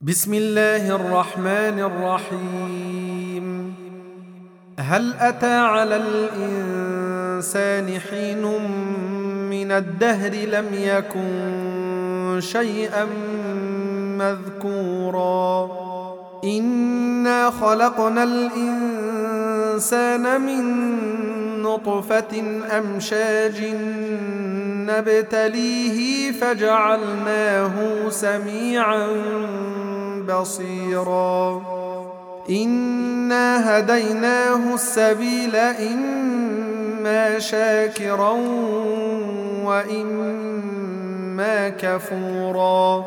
بسم الله الرحمن الرحيم. هل أتى على الإنسان حين من الدهر لم يكن شيئا مذكورا إنا خلقنا الإنسان من نطفة أمشاج نبتليه فجعلناه سميعا بصيرا إنا هديناه السبيل إما شاكرا وإما كفورا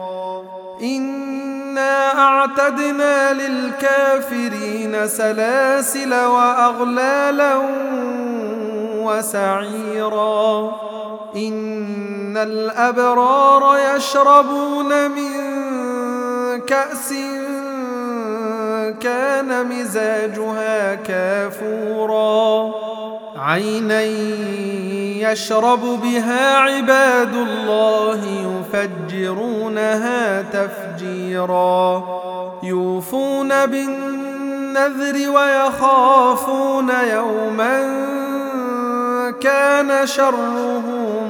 إنا أعتدنا للكافرين سلاسل وأغلالا وسعيرا إن الأبرار يشربون من كأس كان مزاجها كافورا عينا يشرب بها عباد الله يفجرونها تفجيرا يوفون بالنذر ويخافون يوما كان شره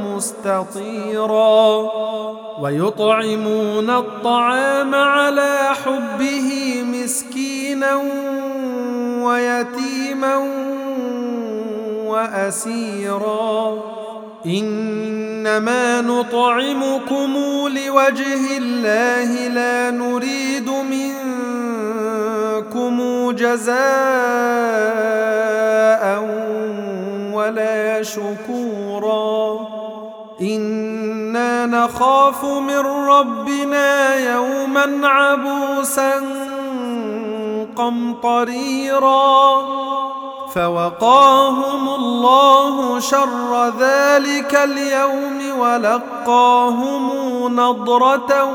مستطيرا ويطعمون الطعام على حبه مسكينا ويتيما وأسيرا إنما نطعمكم لوجه الله لا نريد منكم جزاء ولا شكورا إنا نخاف من ربنا يوما عبوسا قمطريرا فوقاهم الله شر ذلك اليوم ولقاهم نضرة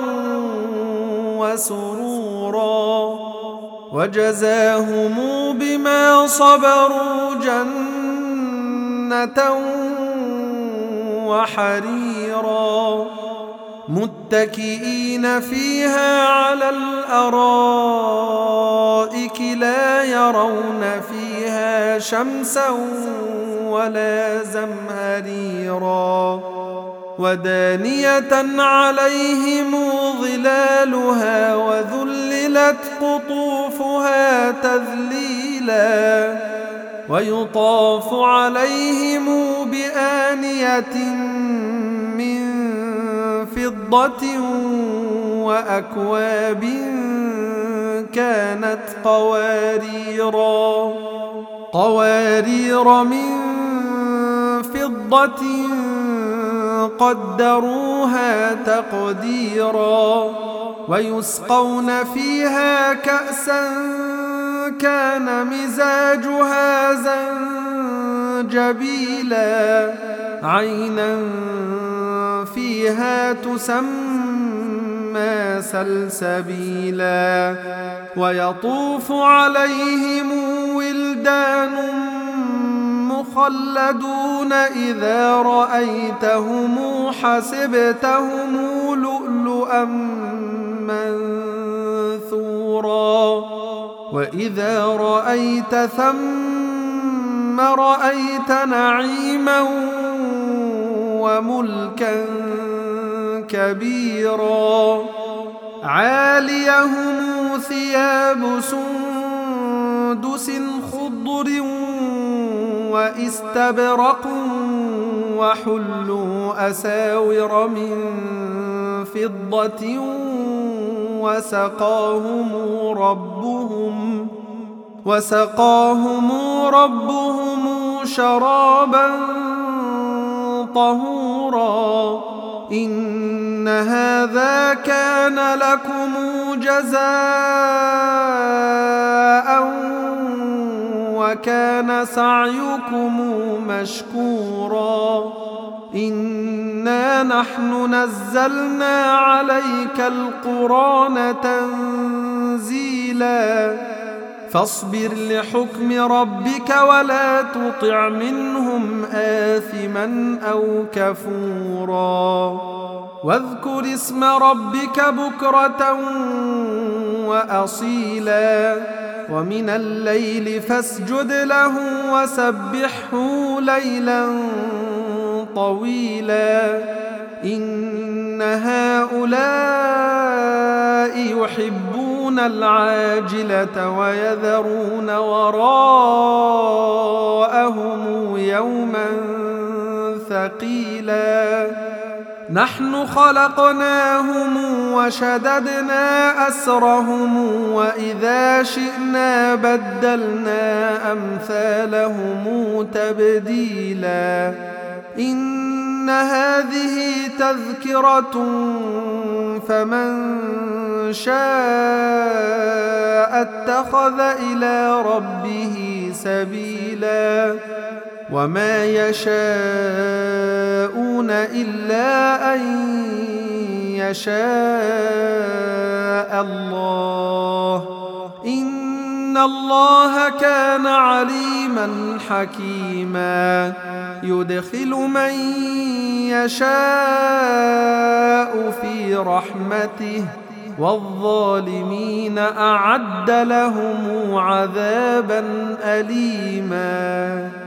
وسرورا وجزاهم بما صبروا جنة وحريرا متكئين فيها على الأرائك لا يرون فيها شمسا ولا زمهريرا ودانية عليهم ظلالها وذللت قطوفها تذليلا ويطاف عليهم بآنية من فضة وأكواب كانت قوارير من فضة قدروها تقديرا ويسقون فيها كأسا كان مزاجها زنجبيلا عينا فيها تسمى سلسبيلا ويطوف عليهم ولدان مخلدون إذا رأيتهم حسبتهم لؤلؤا منثورا وإذا رأيت ثم رأيت نعيما وملكا كبيرا عاليهم ثياب سندس خضر واستبرق وحلوا أساور من فضة وسقاهم ربهم شرابا طهورا إن هذا كان لكم جزاء وكان سعيكم مشكورا إنا نحن نزلنا عليك القرآن تنزيلا فاصبر لحكم ربك ولا تطع منهم آثما أو كفورا واذكر اسم ربك بكرة وأصيلا ومن الليل فاسجد له وسبحه ليلا طويلا إن هؤلاء يحبون العاجلة ويذرون وراءهم يوما ثقيلا نحن خلقناهم وشددنا أسرهم وإذا شئنا بدلنا أمثالهم تبديلا إن هذه تذكرة فمن شاء اتخذ إلى ربه سبيلا وما يشاءون إلا أن يشاء الله إن الله كان عليما حكيما يدخل من يشاء في رحمته والظالمين أعد لهم عذابا أليما